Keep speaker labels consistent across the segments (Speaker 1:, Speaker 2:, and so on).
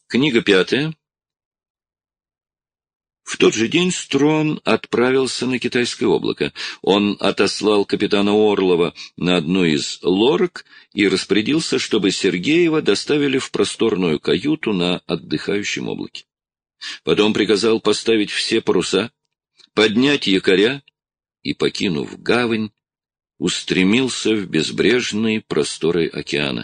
Speaker 1: Книга 5. В тот же день Строн отправился на Китайское облако. Он отослал капитана Орлова на одну из лорок и распорядился, чтобы Сергеева доставили в просторную каюту на отдыхающем облаке. Потом приказал поставить все паруса, поднять якоря и, покинув гавань, устремился в безбрежные просторы океана.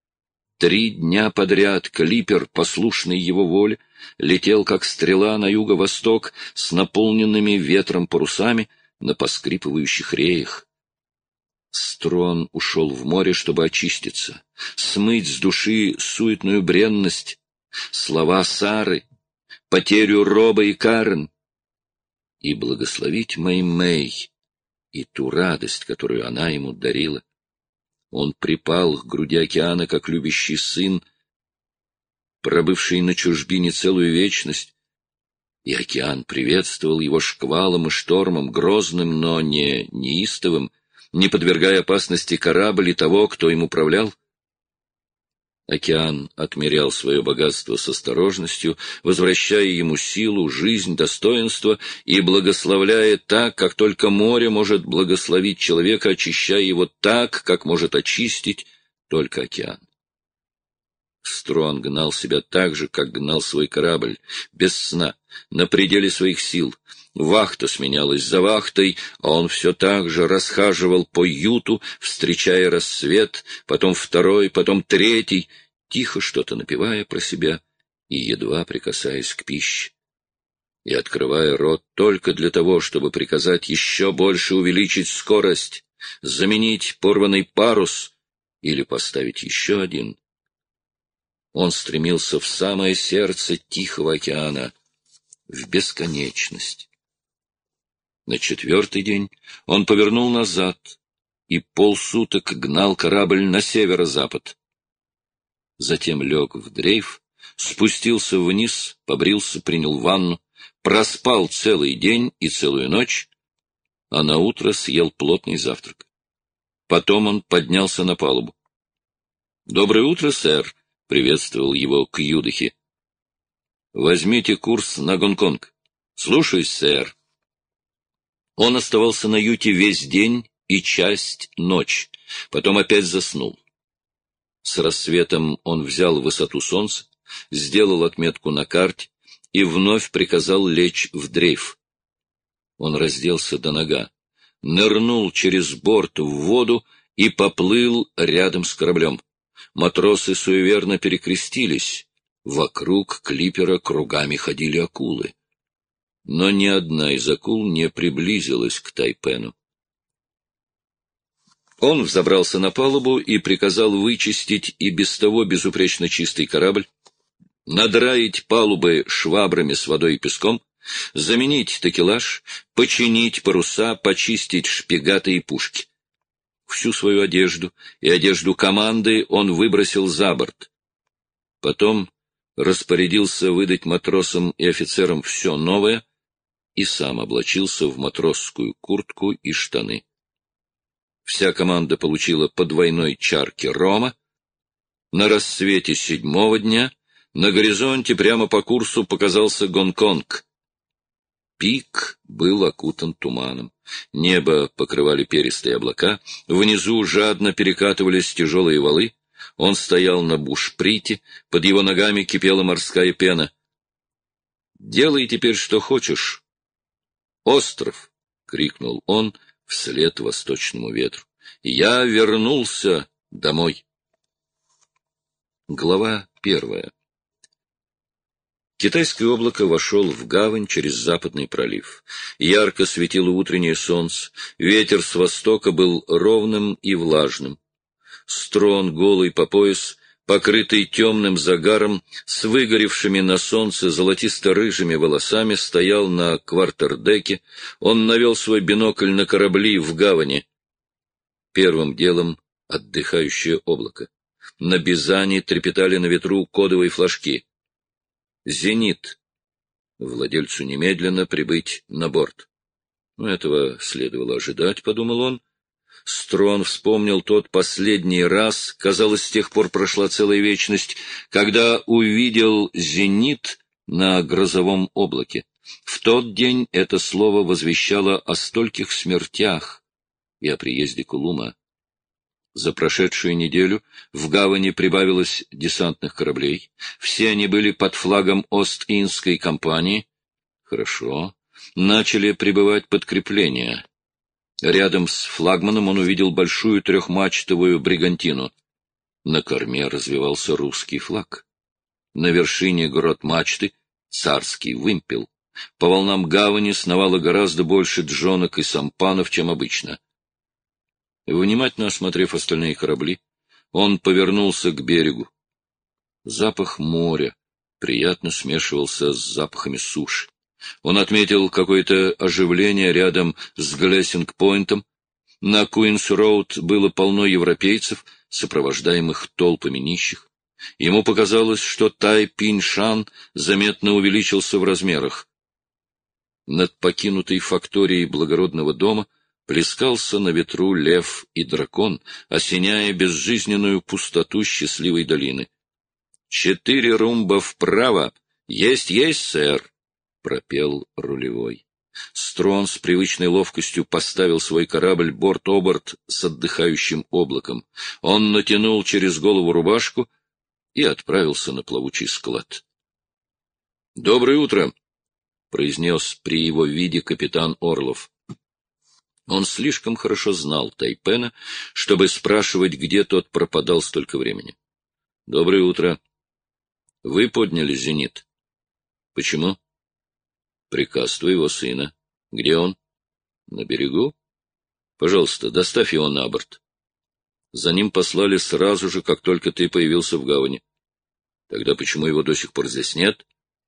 Speaker 1: 3 дня подряд клипер, послушный его воле, летел, как стрела, на юго-восток с наполненными ветром парусами на поскрипывающих реях. Строн ушел в море, чтобы очиститься, смыть с души суетную бренность, слова Сары, потерю Роба и Карен, и благословить Мэй-Мэй и ту радость, которую она ему дарила. Он припал к груди океана, как любящий сын, пробывший на чужбине целую вечность, и океан приветствовал его шквалом и штормом, грозным, но не неистовым, не подвергая опасности корабль и того, кто им управлял. Океан отмерял свое богатство с осторожностью, возвращая ему силу, жизнь, достоинство и благословляя так, как только море может благословить человека, очищая его так, как может очистить только океан. Строн гнал себя так же, как гнал свой корабль, без сна, на пределе своих сил. Вахта сменялась за вахтой, а он все так же расхаживал по юту, встречая рассвет, потом второй, потом третий, тихо что-то напевая про себя и едва прикасаясь к пище. И открывая рот только для того, чтобы приказать еще больше увеличить скорость, заменить порванный парус или поставить еще один. Он стремился в самое сердце Тихого океана, в бесконечность. На 4-й день он повернул назад и полсуток гнал корабль на северо-запад. Затем лег в дрейф, спустился вниз, побрился, принял ванну, проспал целый день и целую ночь, а наутро съел плотный завтрак. Потом он поднялся на палубу. — Доброе утро, сэр! — приветствовал его Кьюдахи. — Возьмите курс на Гонконг. — Слушаюсь, сэр. Он оставался на юте весь день и часть ночь, потом опять заснул. С рассветом он взял высоту солнца, сделал отметку на карте и вновь приказал лечь в дрейф. Он разделся до нога, нырнул через борт в воду и поплыл рядом с кораблем. Матросы суеверно перекрестились. Вокруг клипера кругами ходили акулы. Но ни одна из акул не приблизилась к Тайпену. Он взобрался на палубу и приказал вычистить и без того безупречно чистый корабль, надраить палубы швабрами с водой и песком, заменить такелаж, починить паруса, почистить шпигаты и пушки. Всю свою одежду и одежду команды он выбросил за борт. Потом распорядился выдать матросам и офицерам все новое и сам облачился в матросскую куртку и штаны. Вся команда получила по 2 чарки рома. На рассвете 7-го дня на горизонте прямо по курсу показался Гонконг. Пик был окутан туманом. Небо покрывали перистые облака, внизу жадно перекатывались тяжелые валы. Он стоял на бушприте, под его ногами кипела морская пена. «Делай теперь, что хочешь. Остров!» — крикнул он вслед восточному ветру. «Я вернулся домой!» Глава 1. Китайское облако вошел в гавань через Западный пролив. Ярко светило утреннее солнце, ветер с востока был ровным и влажным. Строн, голый по пояс, покрытый темным загаром, с выгоревшими на солнце золотисто-рыжими волосами, стоял на квартердеке. Он навел свой бинокль на корабли в гавани. Первым делом отдыхающее облако. На бизане трепетали на ветру кодовые флажки. «Зенит». Владельцу немедленно прибыть на борт. Этого следовало ожидать, — подумал он. Строн вспомнил тот последний раз, казалось, с тех пор прошла целая вечность, когда увидел зенит на грозовом облаке. В тот день это слово возвещало о стольких смертях и о приезде Кулума. За прошедшую неделю в гавани прибавилось десантных кораблей. Все они были под флагом Ост-Индской компании. Хорошо. Начали прибывать подкрепления. Рядом с флагманом он увидел большую трехмачтовую бригантину. На корме развивался русский флаг. На вершине грот-мачты — царский вымпел. По волнам гавани сновало гораздо больше джонок и сампанов, чем обычно. Внимательно осмотрев остальные корабли, он повернулся к берегу. Запах моря приятно смешивался с запахами суши. Он отметил какое-то оживление рядом с Глессинг-Пойнтом. На Куинс-Роуд было полно европейцев, сопровождаемых толпами нищих. Ему показалось, что Тай-Пинь-Шан заметно увеличился в размерах. Над покинутой факторией благородного дома плескался на ветру лев и дракон, осеняя безжизненную пустоту счастливой долины. «4 румба вправо! Есть, сэр!» — пропел рулевой. Строн с привычной ловкостью поставил свой корабль борт-оборт с отдыхающим облаком. Он натянул через голову рубашку и отправился на плавучий склад. — Доброе утро! — произнес при его виде капитан Орлов. Он слишком хорошо знал Тайпена, чтобы спрашивать, где тот пропадал столько времени. — Доброе утро! — Вы подняли зенит. — Почему? — Приказ твоего сына. Где он? — На берегу. — Пожалуйста, доставь его на борт. За ним послали сразу же, как только ты появился в гавани. Тогда почему его до сих пор здесь нет?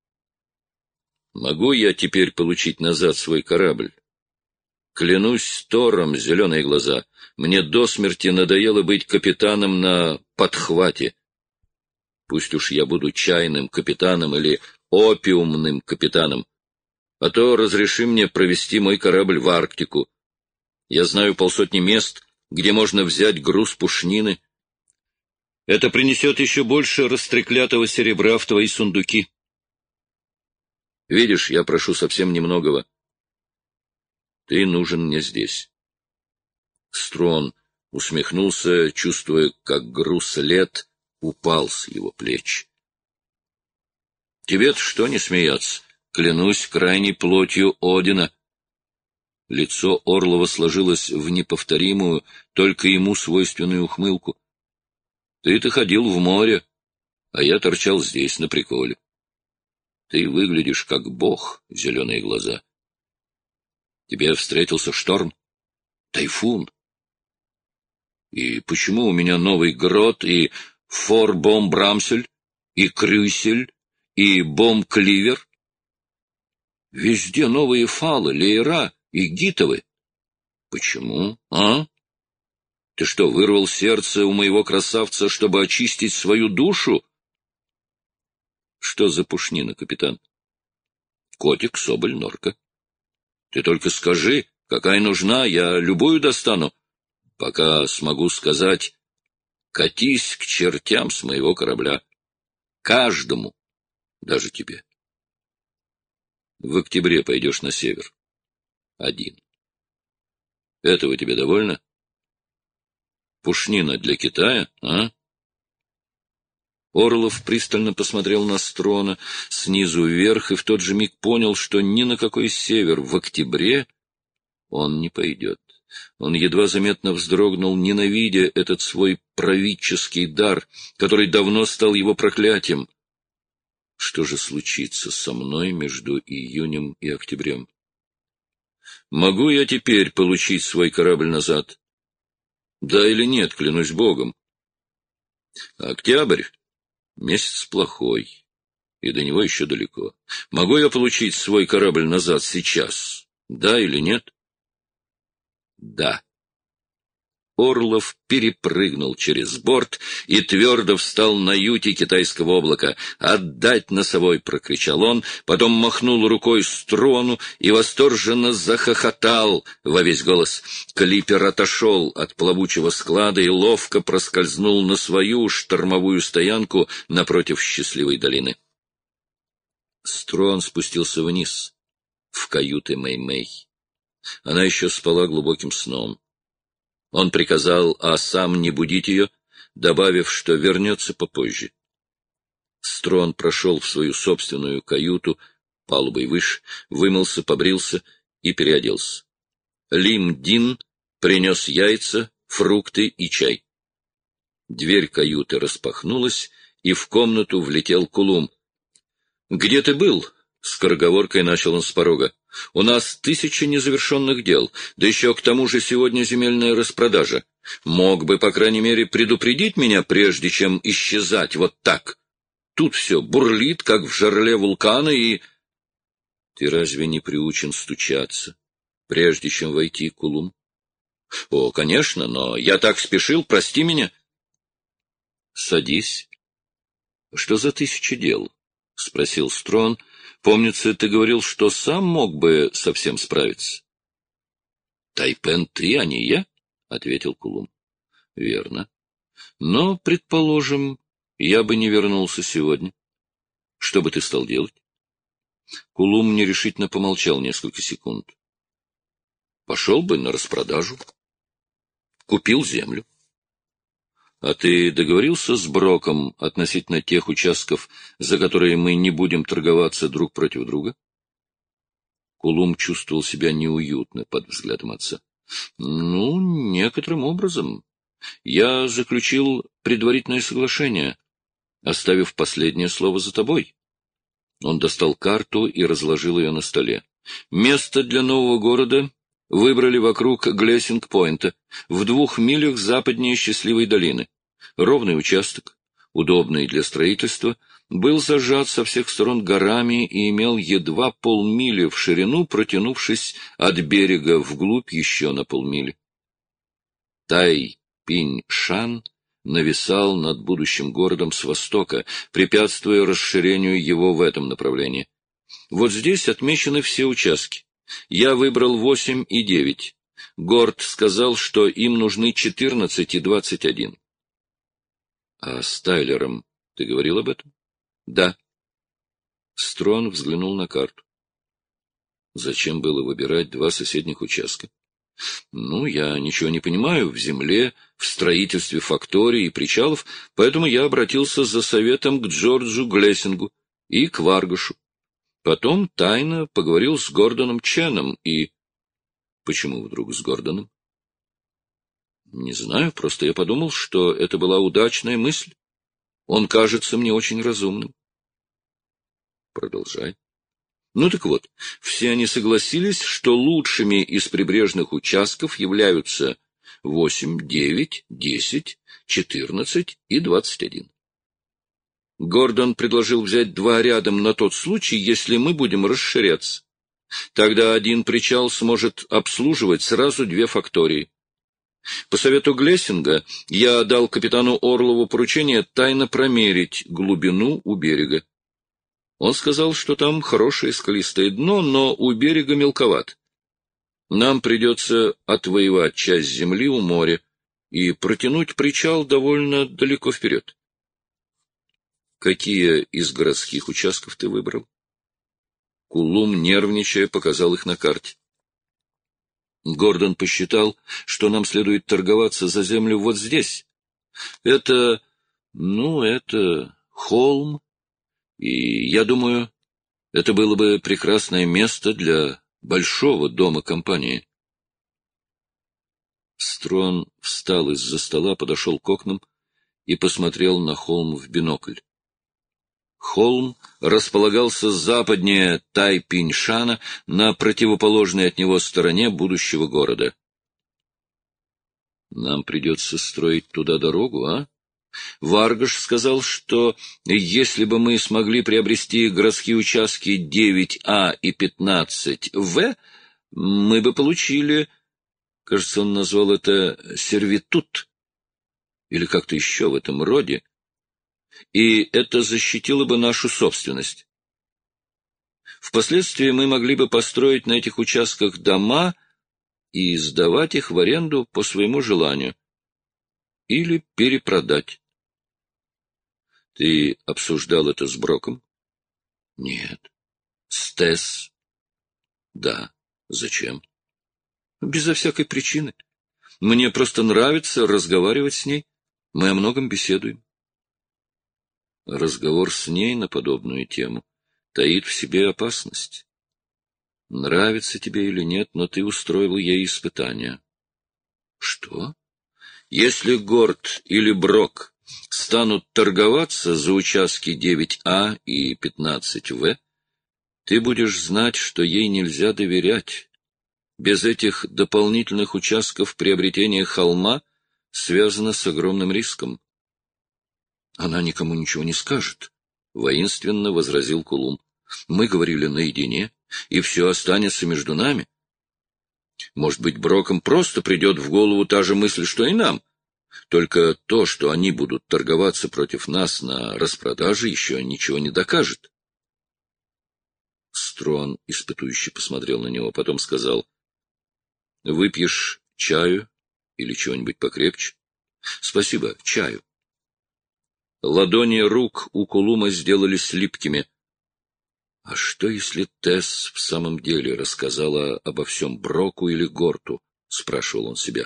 Speaker 1: Могу я теперь получить назад свой корабль? Клянусь Тором, зеленые глаза, мне до смерти надоело быть капитаном на подхвате. Пусть уж я буду чайным капитаном или опиумным капитаном, а то разреши мне провести мой корабль в Арктику. Я знаю 50 мест, где можно взять груз пушнины. Это принесет еще больше растреклятого серебра в твои сундуки. Видишь, я прошу совсем немногого. Ты нужен мне здесь. Строн усмехнулся, чувствуя, как груз лет упал с его плеч. Тебе-то что не смеяться? Клянусь крайней плотью Одина. Лицо Орлова сложилось в неповторимую, только ему свойственную ухмылку. Ты-то ходил в море, а я торчал здесь, на приколе. Ты выглядишь как бог, зеленые глаза. Тебе встретился шторм, тайфун. И почему у меня новый грот и фор-бом-брамсель, и крюсель, и бом-кливер? Везде новые фалы, леера и гитовы. Почему, а? Ты что, вырвал сердце у моего красавца, чтобы очистить свою душу? Что за пушнина, капитан? Котик, соболь, норка. Ты только скажи, какая нужна, я любую достану, пока смогу сказать, катись к чертям с моего корабля. Каждому, даже тебе. В октябре пойдешь на север. Один. Этого тебе довольно? Пушнина для Китая, а? Орлов пристально посмотрел на Строна снизу вверх и в тот же миг понял, что ни на какой север в октябре он не пойдет. Он едва заметно вздрогнул, ненавидя этот свой правительский дар, который давно стал его проклятием. Что же случится со мной между июнем и октябрем? Могу я теперь получить свой корабль назад? Да или нет, клянусь Богом. Октябрь — месяц плохой, и до него еще далеко. Могу я получить свой корабль назад сейчас? Да или нет? Да. Орлов перепрыгнул через борт и твердо встал на юте китайского облака. «Отдать носовой!» — прокричал он, потом махнул рукой Струану и восторженно захохотал во весь голос. Клипер отошел от плавучего склада и ловко проскользнул на свою штормовую стоянку напротив счастливой долины. Струан спустился вниз, в каюты Мэй-Мэй. Она еще спала глубоким сном. Он приказал, а сам не будить ее, добавив, что вернется попозже. Струан прошел в свою собственную каюту, палубой выше, вымылся, побрился и переоделся. Лим Дин принес яйца, фрукты и чай. Дверь каюты распахнулась, и в комнату влетел Кулум. — Где ты был? — скороговоркой начал он с порога. — У нас 1000 незавершенных дел, да еще к тому же сегодня земельная распродажа. Мог бы, по крайней мере, предупредить меня, прежде чем исчезать вот так. Тут все бурлит, как в жерле вулкана, и... Ты разве не приучен стучаться, прежде чем войти, Кулум? — О, конечно, но я так спешил, прости меня. — Садись. — Что за 1000 дел? — спросил Строн. Помнится, ты говорил, что сам мог бы совсем справиться. — Тайпен ты, а не я, — ответил Кулум. — Верно. Но, предположим, я бы не вернулся сегодня. Что бы ты стал делать? Кулум нерешительно помолчал несколько секунд. — Пошел бы на распродажу. Купил землю. А ты договорился с Броком относительно тех участков, за которые мы не будем торговаться друг против друга? Кулум чувствовал себя неуютно под взглядом отца. — Ну, некоторым образом. Я заключил предварительное соглашение, оставив последнее слово за тобой. Он достал карту и разложил ее на столе. Место для нового города выбрали вокруг Глессинг-Пойнта, в 2 милях западнее Счастливой долины. Ровный участок, удобный для строительства, был зажат со всех сторон горами и имел едва полмили в ширину, протянувшись от берега вглубь еще на полмили. Тай-Пинь-Шан нависал над будущим городом с востока, препятствуя расширению его в этом направлении. Вот здесь отмечены все участки. Я выбрал 8 и 9. Горд сказал, что им нужны 14 и 21. — А с Тайлером ты говорил об этом? — Да. Строн взглянул на карту. — Зачем было выбирать 2 соседних участка? — Ну, я ничего не понимаю в земле, в строительстве факторий и причалов, поэтому я обратился за советом к Джорджу Глессингу и к Варгашу. Потом тайно поговорил с Гордоном Ченом и... — Почему вдруг с Гордоном? — Не знаю, просто я подумал, что это была удачная мысль. Он кажется мне очень разумным. — Продолжай. Ну так вот, все они согласились, что лучшими из прибрежных участков являются 8, 9, 10, 14 и 21. Гордон предложил взять 2 рядом на тот случай, если мы будем расширяться. Тогда один причал сможет обслуживать сразу 2 фактории. По совету Глессинга я дал капитану Орлову поручение тайно промерить глубину у берега. Он сказал, что там хорошее скалистое дно, но у берега мелковат. Нам придется отвоевать часть земли у моря и протянуть причал довольно далеко вперед. Какие из городских участков ты выбрал? Кулум, нервничая, показал их на карте. Гордон посчитал, что нам следует торговаться за землю вот здесь. Это холм, и, я думаю, это было бы прекрасное место для большого дома компании. Строн встал из-за стола, подошел к окнам и посмотрел на холм в бинокль. Холм располагался западнее Тай-Пинь-Шана, на противоположной от него стороне будущего города. Нам придется строить туда дорогу, а? Варгаш сказал, что если бы мы смогли приобрести городские участки 9А и 15В, мы бы получили Кажется, он назвал это сервитут, или как-то еще в этом роде, и это защитило бы нашу собственность. Впоследствии мы могли бы построить на этих участках дома и сдавать их в аренду по своему желанию, или перепродать. Ты обсуждал это с Броком? Нет. С Тесс? Да. Зачем? Безо всякой причины. Мне просто нравится разговаривать с ней. Мы о многом беседуем. Разговор с ней на подобную тему таит в себе опасность. Нравится тебе или нет, но ты устроил ей испытание. Что? Если Горд или Брок станут торговаться за участки 9А и 15В, ты будешь знать, что ей нельзя доверять. Без этих дополнительных участков приобретение холма связано с огромным риском. Она никому ничего не скажет, — воинственно возразил Кулум. Мы говорили наедине, и все останется между нами. Может быть, Брокам просто придет в голову та же мысль, что и нам. Только то, что они будут торговаться против нас на распродаже, еще ничего не докажет. Строн испытующе посмотрел на него, потом сказал: — Выпьешь чаю или чего-нибудь покрепче? — Спасибо, чаю. Ладони рук у Кулума сделались липкими. А что, если Тесс в самом деле рассказала обо всем Броку или Горту? — спрашивал он себя.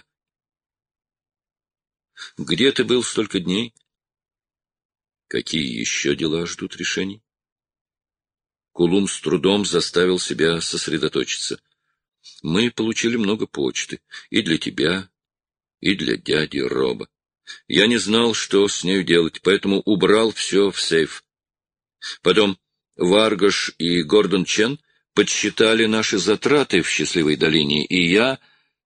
Speaker 1: — Где ты был столько дней? Какие еще дела ждут решений? Кулум с трудом заставил себя сосредоточиться. Мы получили много почты, и для тебя, и для дяди Роба. Я не знал, что с нею делать, поэтому убрал все в сейф. Потом Варгаш и Гордон Чен подсчитали наши затраты в Счастливой долине, и я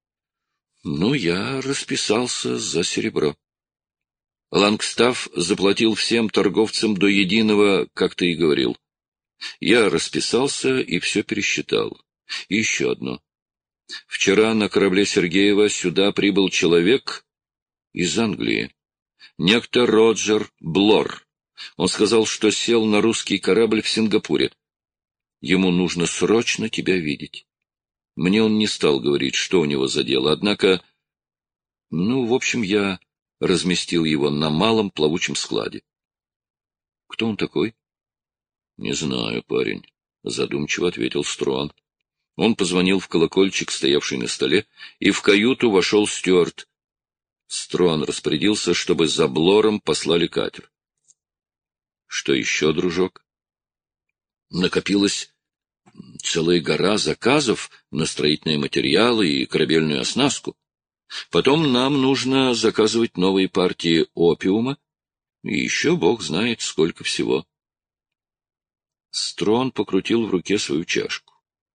Speaker 1: расписался за серебро. Лангстаф заплатил всем торговцам до единого, как ты и говорил. Я расписался и все пересчитал. И еще одно. Вчера на корабле Сергеева сюда прибыл человек из Англии, некто Роджер Блор. Он сказал, что сел на русский корабль в Сингапуре. Ему нужно срочно тебя видеть. Мне он не стал говорить, что у него за дело, однако... в общем, я разместил его на малом плавучем складе. Кто он такой? Не знаю, парень, задумчиво ответил Струан. Он позвонил в колокольчик, стоявший на столе, и в каюту вошел стюард. Струан распорядился, чтобы за Блором послали катер. Что еще, дружок? Накопилась целая гора заказов на строительные материалы и корабельную оснастку. Потом нам нужно заказывать новые партии опиума, и еще бог знает сколько всего. Строн покрутил в руке свою чашку.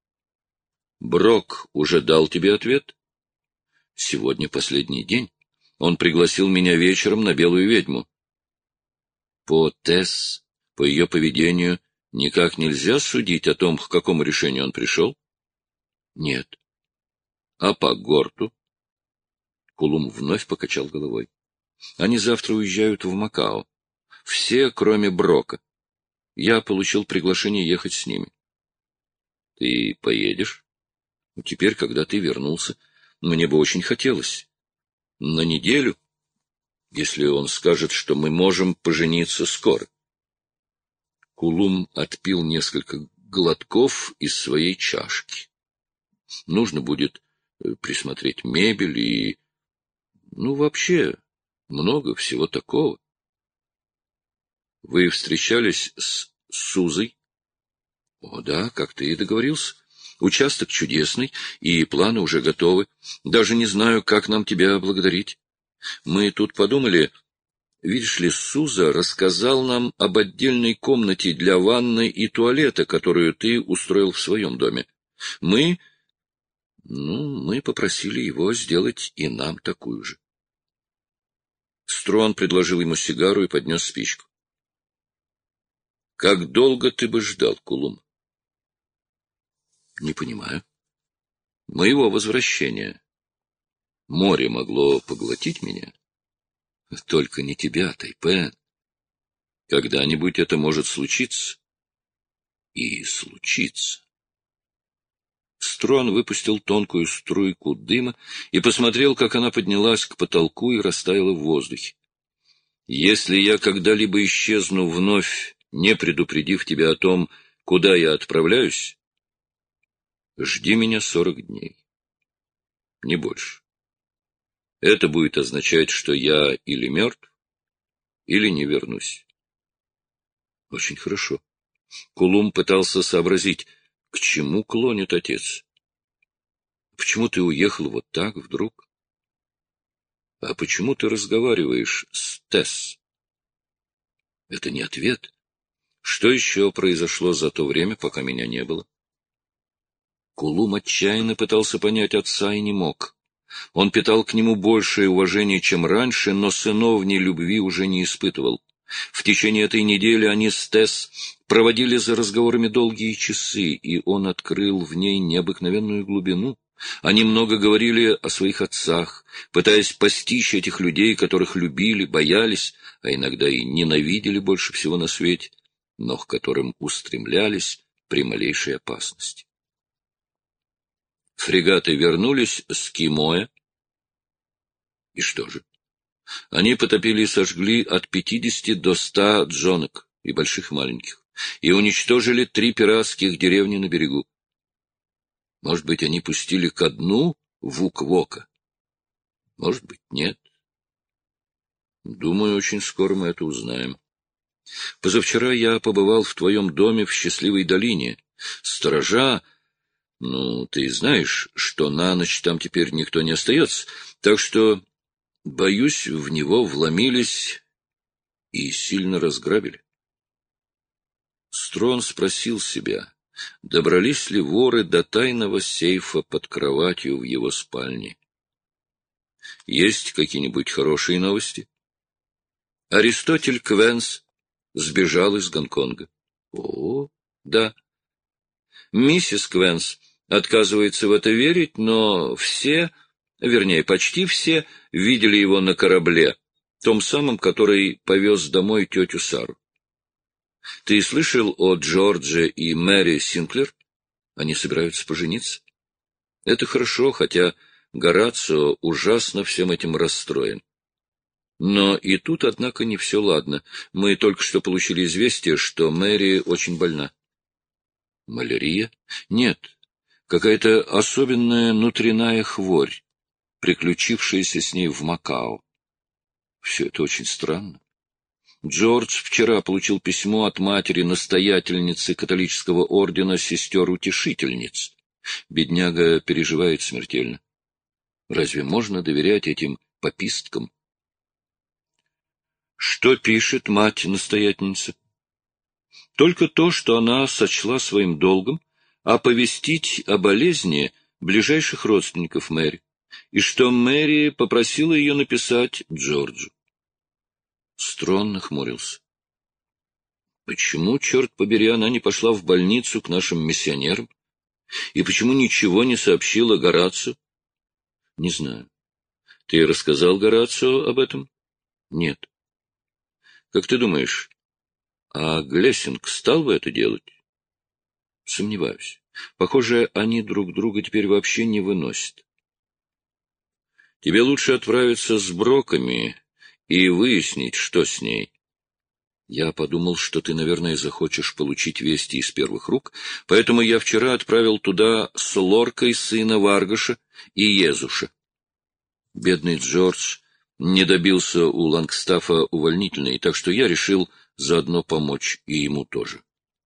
Speaker 1: Брок уже дал тебе ответ? Сегодня последний день. Он пригласил меня вечером на Белую ведьму. По Тесс, по ее поведению, никак нельзя судить о том, к какому решению он пришел? Нет. А по Горту? Кулум вновь покачал головой. Они завтра уезжают в Макао. Все, кроме Брока. Я получил приглашение ехать с ними. Ты поедешь? Теперь, когда ты вернулся, мне бы очень хотелось. На неделю, если он скажет, что мы можем пожениться скоро. Кулум отпил несколько глотков из своей чашки. Нужно будет присмотреть мебель и... вообще, много всего такого. Вы встречались с Сузой? О, да, как ты и договорился. Участок чудесный, и планы уже готовы. Даже не знаю, как нам тебя благодарить. Мы тут подумали... Видишь ли, Суза рассказал нам об отдельной комнате для ванной и туалета, которую ты устроил в своем доме. Мы попросили его сделать и нам такую же. Струан предложил ему сигару и поднес спичку. — Как долго ты бы ждал, Кулум? — Не понимаю. — Моего возвращения. море могло поглотить меня. Только не тебя, Тайпен. Когда-нибудь это может случиться. И случится. Строн выпустил тонкую струйку дыма и посмотрел, как она поднялась к потолку и растаяла в воздухе. Если я когда-либо исчезну вновь, не предупредив тебя о том, куда я отправляюсь, жди меня 40 дней. Не больше. Это будет означать, что я или мертв, или не вернусь. Очень хорошо. Кулум пытался сообразить, к чему клонит отец. Почему ты уехал вот так вдруг? А почему ты разговариваешь с Тесс? Это не ответ. Что еще произошло за то время, пока меня не было? Кулум отчаянно пытался понять отца и не мог. Он питал к нему большее уважение, чем раньше, но сыновней любви уже не испытывал. В течение этой недели они с Тесс проводили за разговорами долгие часы, и он открыл в ней необыкновенную глубину. Они много говорили о своих отцах, пытаясь постичь этих людей, которых любили, боялись, а иногда и ненавидели больше всего на свете, но к которым устремлялись при малейшей опасности. Фрегаты вернулись с Кимоя. И что же? Они потопили и сожгли от 50 до 100 джонок, и больших, и маленьких, и уничтожили 3 пиратских деревни на берегу. Может быть, они пустили ко дну Вук-Вока? Может быть, нет. Думаю, очень скоро мы это узнаем. Позавчера я побывал в твоем доме в Счастливой долине. Сторожа, ты знаешь, что на ночь там теперь никто не остается, так что, боюсь, в него вломились и сильно разграбили. Строн спросил себя, добрались ли воры до тайного сейфа под кроватью в его спальне. Есть какие-нибудь хорошие новости? Аристотель Квенс сбежал из Гонконга. О, да. Миссис Квенс отказывается в это верить, но все, вернее, почти все, видели его на корабле, том самом, который повез домой тетю Сару. Ты слышал о Джордже и Мэри Синклер? Они собираются пожениться. Это хорошо, хотя Горацио ужасно всем этим расстроен. Но и тут, однако, не все ладно. Мы только что получили известие, что Мэри очень больна. Малярия? Нет. Какая-то особенная внутренняя хворь, приключившаяся с ней в Макао. Все это очень странно. Джордж вчера получил письмо от матери-настоятельницы католического ордена сестер-утешительниц. Бедняга переживает смертельно. Разве можно доверять этим паписткам? Что пишет мать-настоятельница? Только то, что она сочла своим долгом оповестить о болезни ближайших родственников Мэри, и что Мэри попросила ее написать Джорджу. Строн нахмурился. Почему, черт побери, она не пошла в больницу к нашим миссионерам? И почему ничего не сообщила Горацио? Не знаю. Ты рассказал Горацио об этом? Нет. Как ты думаешь, а Глессинг стал бы это делать? Сомневаюсь. Похоже, они друг друга теперь вообще не выносят. Тебе лучше отправиться с Броками и выяснить, что с ней. Я подумал, что ты, наверное, захочешь получить вести из первых рук, поэтому я вчера отправил туда с Лоркой сына Варгаша и Езуша. Бедный Джордж не добился у Лангстафа увольнительной, так что я решил заодно помочь и ему тоже.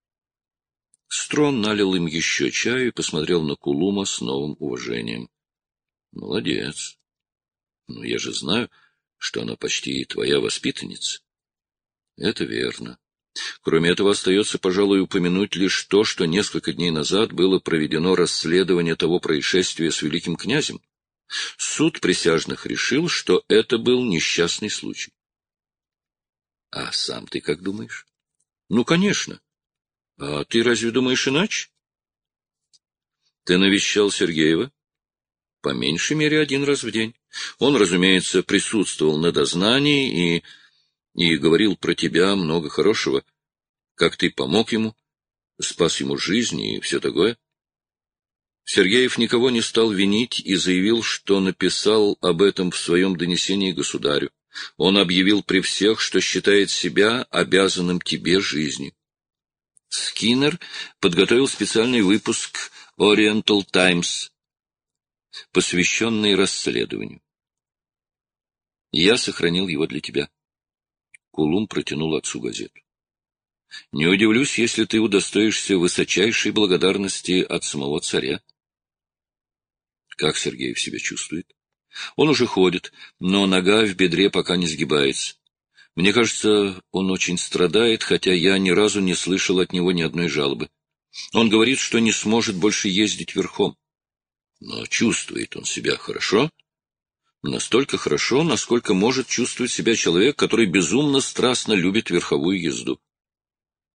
Speaker 1: Строн налил им еще чаю и посмотрел на Кулума с новым уважением. — Молодец. Но я же знаю, что она почти твоя воспитанница. — Это верно. Кроме этого, остается, пожалуй, упомянуть лишь то, что несколько дней назад было проведено расследование того происшествия с великим князем. Суд присяжных решил, что это был несчастный случай. — А сам ты как думаешь? — Ну, конечно. А ты разве думаешь иначе? — Ты навещал Сергеева? — По меньшей мере 1 раз в день. Он, разумеется, присутствовал на дознании и говорил про тебя много хорошего, как ты помог ему, спас ему жизнь и все такое. Сергеев никого не стал винить и заявил, что написал об этом в своем донесении государю. Он объявил при всех, что считает себя обязанным тебе жизнью. Скиннер подготовил специальный выпуск Oriental Times, посвященный расследованию. Я сохранил его для тебя. Кулум протянул отцу газету. Не удивлюсь, если ты удостоишься высочайшей благодарности от самого царя. Как Сергеев себя чувствует? Он уже ходит, но нога в бедре пока не сгибается. Мне кажется, он очень страдает, хотя я ни разу не слышал от него ни одной жалобы. Он говорит, что не сможет больше ездить верхом. Но чувствует он себя хорошо? Настолько хорошо, насколько может чувствовать себя человек, который безумно страстно любит верховую езду.